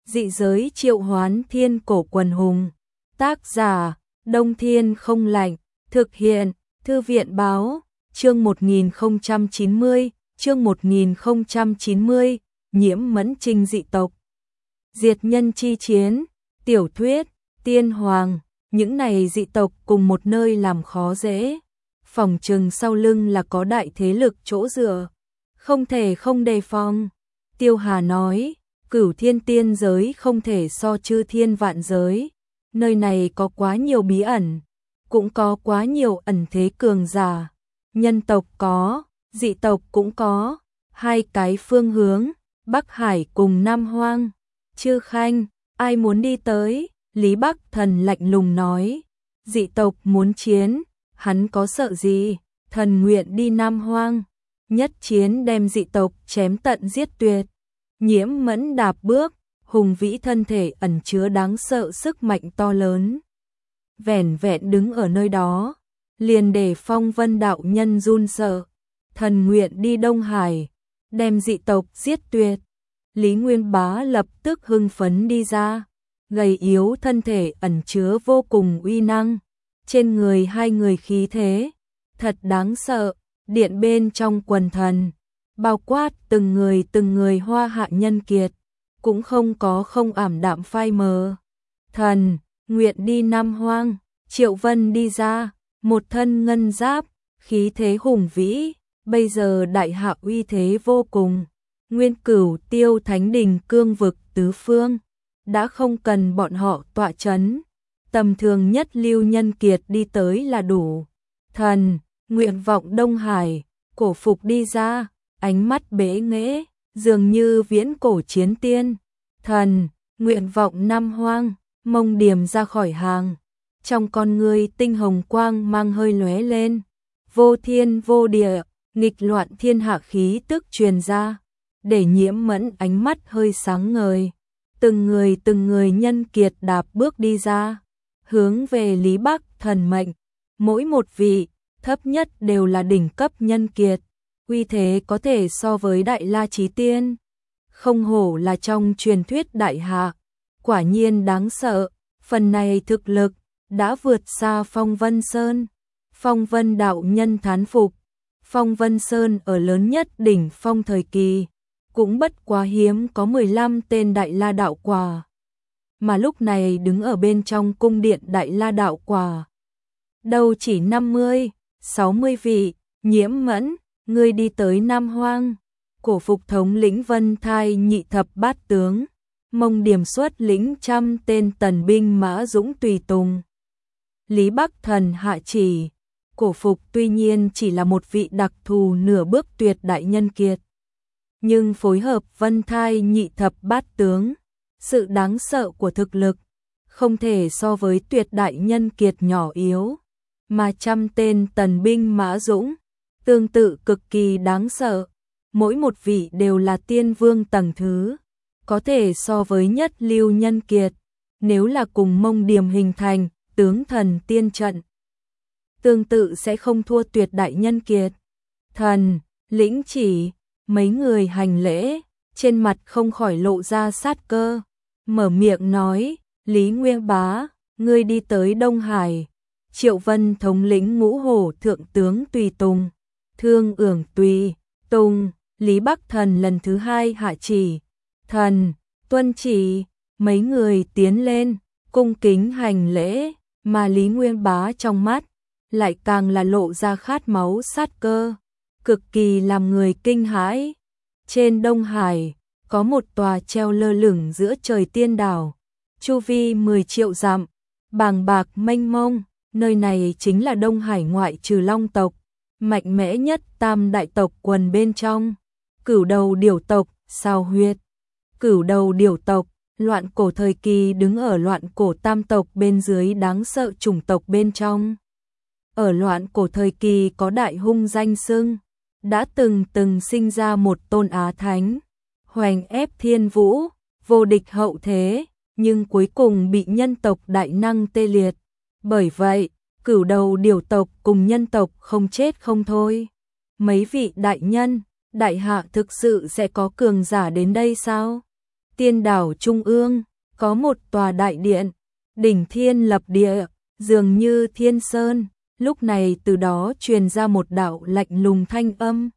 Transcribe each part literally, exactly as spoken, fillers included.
Dị giới triệu hoán thiên cổ quần hùng. Tác giả, Đông Thiên không lạnh. Thực hiện, Thư viện báo, chương một nghìn không trăm chín mươi, chương một nghìn không trăm chín mươi, Nhiễm Mẫn Trinh dị tộc. Diệt nhân chi chiến, tiểu thuyết, tiên hoàng, những này dị tộc cùng một nơi làm khó dễ. Phòng trừng sau lưng là có đại thế lực chỗ dựa, không thể không đề phòng. Tiêu Hà nói, Cửu Thiên tiên giới không thể so chư thiên vạn giới, nơi này có quá nhiều bí ẩn, cũng có quá nhiều ẩn thế cường giả. Nhân tộc có, dị tộc cũng có, hai cái phương hướng, Bắc Hải cùng Nam Hoang. Chư Khanh, ai muốn đi tới? Lý Bắc Thần lạnh lùng nói, dị tộc muốn chiến, hắn có sợ gì? Thần nguyện đi Nam Hoang, nhất chiến đem dị tộc chém tận giết tuyệt. Nhiễm Mẫn đạp bước, hùng vĩ thân thể ẩn chứa đáng sợ sức mạnh to lớn. Vẻn vẹn đứng ở nơi đó, liền để Phong Vân đạo nhân run sợ. Thần nguyện đi Đông Hải, đem dị tộc giết tuyệt. Lý Nguyên Bá lập tức hưng phấn đi ra, gầy yếu thân thể ẩn chứa vô cùng uy năng. Trên người hai người khí thế, thật đáng sợ, điện bên trong quần thần, bao quát từng người từng người hoa hạ nhân kiệt, cũng không có không ảm đạm phai mờ. Thần, nguyện đi Nam Hoang, Triệu Vân đi ra, một thân ngân giáp, khí thế hùng vĩ, bây giờ đại hạ uy thế vô cùng. Nguyên Cửu Tiêu Thánh Đình cương vực tứ phương, đã không cần bọn họ tọa chấn, tầm thường nhất lưu nhân kiệt đi tới là đủ. Thần, nguyện vọng Đông Hải, Cổ Phục đi ra, ánh mắt bế nghễ, dường như viễn cổ chiến tiên. Thần, nguyện vọng Nam Hoang, Mông Điềm ra khỏi hàng, trong con người tinh hồng quang mang hơi lóe lên, vô thiên vô địa, nghịch loạn thiên hạ khí tức truyền ra, để Nhiễm Mẫn ánh mắt hơi sáng ngời. Từng người từng người nhân kiệt đạp bước đi ra, hướng về Lý Bắc Thần mệnh, mỗi một vị, thấp nhất đều là đỉnh cấp nhân kiệt, uy thế có thể so với Đại La Chí Tiên. Không hổ là trong truyền thuyết đại hạ, quả nhiên đáng sợ, phần này thực lực đã vượt xa Phong Vân Sơn. Phong Vân đạo nhân thán phục, Phong Vân Sơn ở lớn nhất đỉnh phong thời kỳ, cũng bất quá hiếm có mười lăm tên Đại La đạo quả, mà lúc này đứng ở bên trong cung điện Đại La đạo quả, đâu chỉ năm mươi, sáu mươi vị. Nhiễm Mẫn, ngươi đi tới Nam Hoang, Cổ Phục thống lĩnh Vân Thai nhị thập bát tướng, Mông Điềm xuất lĩnh trăm tên tần binh mã dũng tùy tùng. Lý Bắc Thần hạ chỉ, Cổ Phục tuy nhiên chỉ là một vị đặc thù nửa bước tuyệt đại nhân kiệt, nhưng phối hợp Vân Thai nhị thập bát tướng, sự đáng sợ của thực lực không thể so với tuyệt đại nhân kiệt nhỏ yếu, mà trăm tên tần binh mã dũng, tương tự cực kỳ đáng sợ, mỗi một vị đều là tiên vương tầng thứ, có thể so với nhất lưu nhân kiệt, nếu là cùng Mông Điềm hình thành tướng thần tiên trận, tương tự sẽ không thua tuyệt đại nhân kiệt. Thần, lĩnh chỉ, mấy người hành lễ, trên mặt không khỏi lộ ra sát cơ, mở miệng nói, Lý Nguyên Bá, ngươi đi tới Đông Hải, Triệu Vân thống lĩnh ngũ hổ thượng tướng tùy tùng, Thương Ưởng tùy tùng. Lý Bắc Thần lần thứ hai hạ chỉ, thần, tuân chỉ, mấy người tiến lên, cung kính hành lễ, mà Lý Nguyên Bá trong mắt lại càng là lộ ra khát máu sát cơ, cực kỳ làm người kinh hãi. Trên Đông Hải, có một tòa treo lơ lửng giữa trời tiên đảo, chu vi mười triệu dặm, bàng bạc mênh mông, nơi này chính là Đông Hải ngoại trừ Long tộc, mạnh mẽ nhất tam đại tộc quần bên trong. Cửu đầu điểu tộc, Sao Huyệt. Cửu đầu điểu tộc, loạn cổ thời kỳ đứng ở loạn cổ tam tộc bên dưới đáng sợ chủng tộc bên trong. Ở loạn cổ thời kỳ có đại hung danh xưng, đã từng từng sinh ra một tôn Á Thánh, hoành ép thiên vũ, vô địch hậu thế, nhưng cuối cùng bị nhân tộc đại năng tê liệt. Bởi vậy, cửu đầu điểu tộc cùng nhân tộc không chết không thôi. Mấy vị đại nhân, đại hạ thực sự sẽ có cường giả đến đây sao? Tiên đảo trung ương, có một tòa đại điện, đỉnh thiên lập địa, dường như thiên sơn, lúc này từ đó truyền ra một đạo lạnh lùng thanh âm.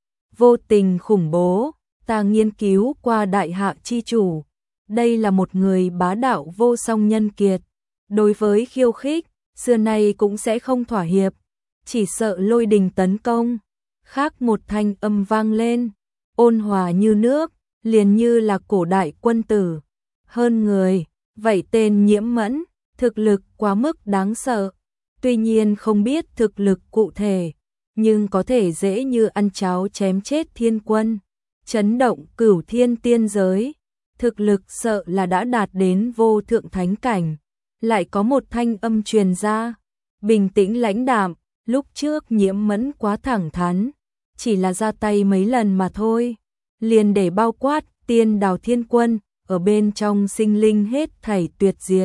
Vô tình khủng bố, ta nghiên cứu qua đại hạ chi chủ, đây là một người bá đạo vô song nhân kiệt, đối với khiêu khích, xưa nay cũng sẽ không thỏa hiệp, chỉ sợ lôi đình tấn công. Khác một thanh âm vang lên, ôn hòa như nước, liền như là cổ đại quân tử, hơn người, vậy tên Nhiễm Mẫn, thực lực quá mức đáng sợ, tuy nhiên không biết thực lực cụ thể, nhưng có thể dễ như ăn cháo chém chết thiên quân, chấn động cửu thiên tiên giới, thực lực sợ là đã đạt đến vô thượng thánh cảnh. Lại có một thanh âm truyền ra, bình tĩnh lãnh đạm, lúc trước Nhiễm Mẫn quá thẳng thắn, chỉ là ra tay mấy lần mà thôi, liền để bao quát tiên đào thiên quân, ở bên trong sinh linh hết thảy tuyệt diệt.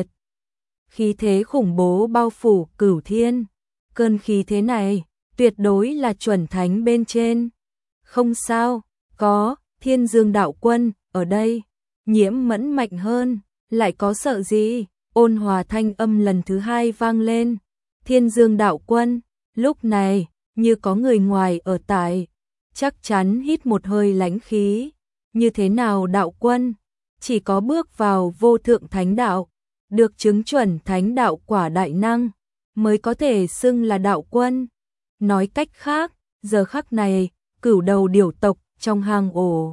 Khí thế khủng bố bao phủ cửu thiên, cơn khí thế này, tuyệt đối là chuẩn thánh bên trên. Không sao, có, Thiên Dương đạo quân, ở đây, Nhiễm Mẫn mạnh hơn, lại có sợ gì? Ôn hòa thanh âm lần thứ hai vang lên. Thiên Dương đạo quân, lúc này, như có người ngoài ở tại, chắc chắn hít một hơi lãnh khí. Như thế nào đạo quân? Chỉ có bước vào vô thượng thánh đạo, được chứng chuẩn thánh đạo quả đại năng, mới có thể xưng là đạo quân. Nói cách khác, giờ khắc này, cửu đầu điểu tộc trong hang ổ,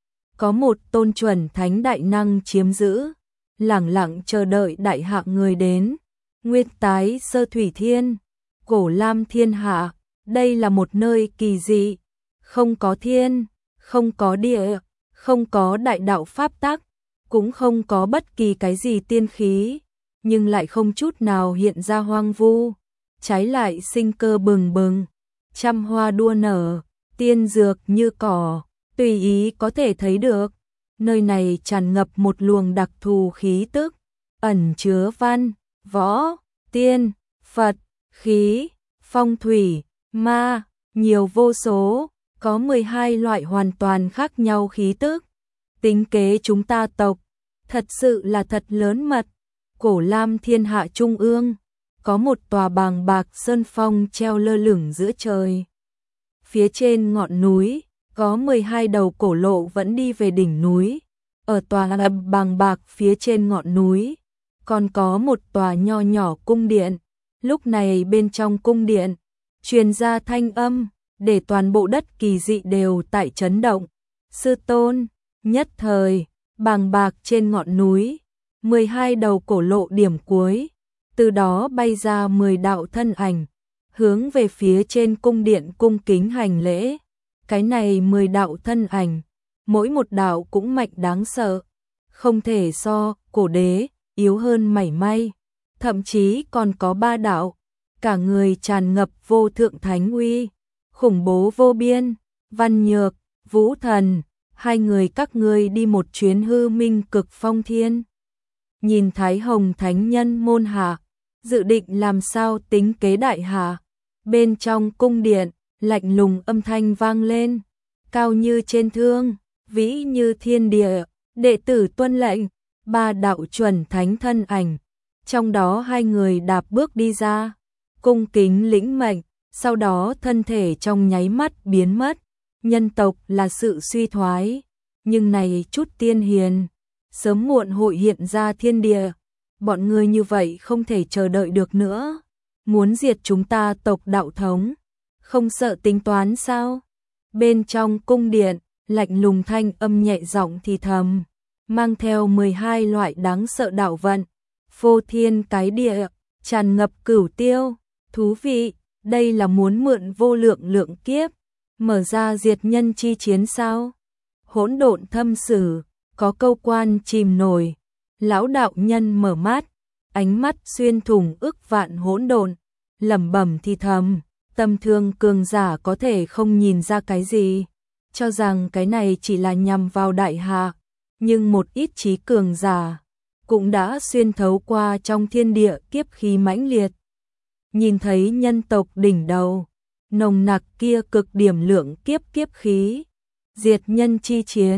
có một tôn chuẩn thánh đại năng chiếm giữ, lẳng lặng chờ đợi đại hạ người đến. Nguyên tái sơ thủy thiên, cổ lam thiên hạ, đây là một nơi kỳ dị, không có thiên, không có địa, không có đại đạo pháp tắc, cũng không có bất kỳ cái gì tiên khí, nhưng lại không chút nào hiện ra hoang vu, trái lại sinh cơ bừng bừng, trăm hoa đua nở, tiên dược như cỏ, tùy ý có thể thấy được. Nơi này tràn ngập một luồng đặc thù khí tức, ẩn chứa văn, võ, tiên, Phật, khí, phong thủy, ma, nhiều vô số, có mười hai loại hoàn toàn khác nhau khí tức. Tính kế chúng ta tộc, thật sự là thật lớn mật. Cổ lam thiên hạ trung ương, có một tòa bàng bạc sơn phong treo lơ lửng giữa trời. Phía trên ngọn núi, có mười hai đầu cổ lộ vẫn đi về đỉnh núi. Ở tòa ầm bàng bạc phía trên ngọn núi, còn có một tòa nho nhỏ cung điện. Lúc này bên trong cung điện, truyền ra thanh âm, để toàn bộ đất kỳ dị đều tại chấn động. Sư tôn, nhất thời, bàng bạc trên ngọn núi, mười hai đầu cổ lộ điểm cuối, từ đó bay ra mười đạo thân ảnh, hướng về phía trên cung điện cung kính hành lễ. Cái này mười đạo thân ảnh, mỗi một đạo cũng mạnh đáng sợ, không thể so cổ đế yếu hơn mảy may, thậm chí còn có ba đạo, cả người tràn ngập vô thượng thánh uy, khủng bố vô biên. Văn Nhược, Vũ Thần, hai người các ngươi đi một chuyến hư minh cực phong thiên. Nhìn Thái Hồng thánh nhân môn hạ, dự định làm sao tính kế đại hạ. Bên trong cung điện, lạnh lùng âm thanh vang lên, cao như trên thương, vĩ như thiên địa, đệ tử tuân lệnh. Ba đạo chuẩn thánh thân ảnh, trong đó hai người đạp bước đi ra, cung kính lĩnh mệnh, sau đó thân thể trong nháy mắt biến mất. Nhân tộc là sự suy thoái, nhưng này chút tiên hiền, sớm muộn hội hiện ra thiên địa. Bọn người như vậy không thể chờ đợi được nữa, muốn diệt chúng ta tộc đạo thống, không sợ tính toán sao? Bên trong cung điện, lạnh lùng thanh âm nhẹ giọng thì thầm, mang theo mười hai loại đáng sợ đạo vận, phô thiên cái địa, tràn ngập cửu tiêu. Thú vị, đây là muốn mượn vô lượng lượng kiếp, mở ra diệt nhân chi chiến sao? Hỗn độn thâm sử, có câu quan chìm nổi. Lão đạo nhân mở mắt, ánh mắt xuyên thủng ức vạn hỗn độn, lẩm bẩm thì thầm, tâm thương cường giả có thể không nhìn ra cái gì, cho rằng cái này chỉ là nhằm vào đại hạ, nhưng một ít trí cường giả cũng đã xuyên thấu qua trong thiên địa kiếp khí mãnh liệt. Nhìn thấy nhân tộc đỉnh đầu, nồng nặc kia cực điểm lượng kiếp kiếp khí, diệt nhân chi chiến,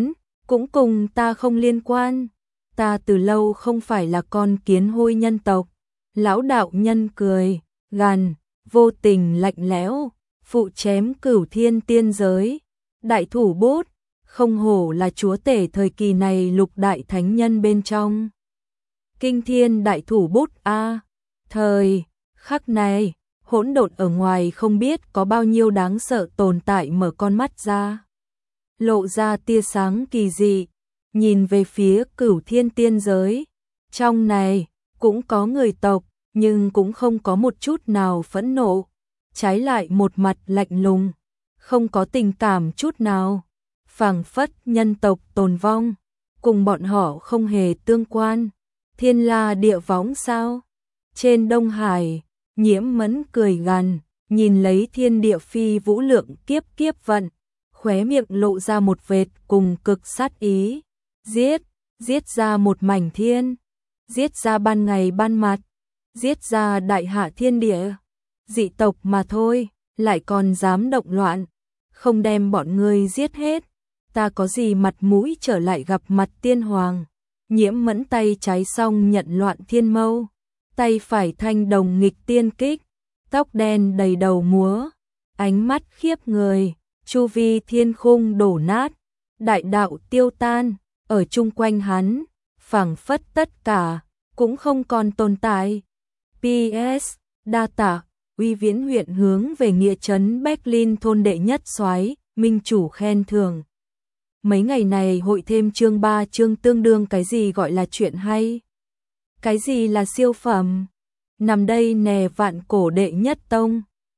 cũng cùng ta không liên quan. Ta từ lâu không phải là con kiến hôi nhân tộc. Lão đạo nhân cười, gằn, vô tình lạnh lẽo, phụ chém cửu thiên tiên giới. Đại thủ bút, không hổ là chúa tể thời kỳ này lục đại thánh nhân bên trong. Kinh thiên đại thủ bút a, thời khắc này, hỗn độn ở ngoài không biết có bao nhiêu đáng sợ tồn tại mở con mắt ra. Lộ ra tia sáng kỳ dị, nhìn về phía cửu thiên tiên giới. Trong này, cũng có người tộc, nhưng cũng không có một chút nào phẫn nộ. Trái lại một mặt lạnh lùng, không có tình cảm chút nào. Phảng phất nhân tộc tồn vong, cùng bọn họ không hề tương quan. Thiên la địa võng sao? Trên Đông Hải, Nhiễm Mẫn cười gằn, nhìn lấy thiên địa phi vũ lượng kiếp kiếp vận, khóe miệng lộ ra một vệt cùng cực sát ý. Giết, giết ra một mảnh thiên, giết ra ban ngày ban mặt, giết ra đại hạ thiên địa. Dị tộc mà thôi, lại còn dám động loạn, không đem bọn ngươi giết hết, ta có gì mặt mũi trở lại gặp mặt tiên hoàng. Nhiễm Mẫn tay trái xong nhận loạn thiên mâu, tay phải thanh đồng nghịch tiên kích, tóc đen đầy đầu múa, ánh mắt khiếp người, chu vi thiên khung đổ nát, đại đạo tiêu tan, ở chung quanh hắn, phảng phất tất cả, cũng không còn tồn tại. pê ét Đa tạ, Uy Viễn huyện hướng về nghĩa trấn Berlin thôn đệ nhất soái, minh chủ khen thưởng. Mấy ngày này hội thêm chương ba chương tương đương cái gì gọi là chuyện hay? Cái gì là siêu phẩm? Nằm đây nè vạn cổ đệ nhất tông.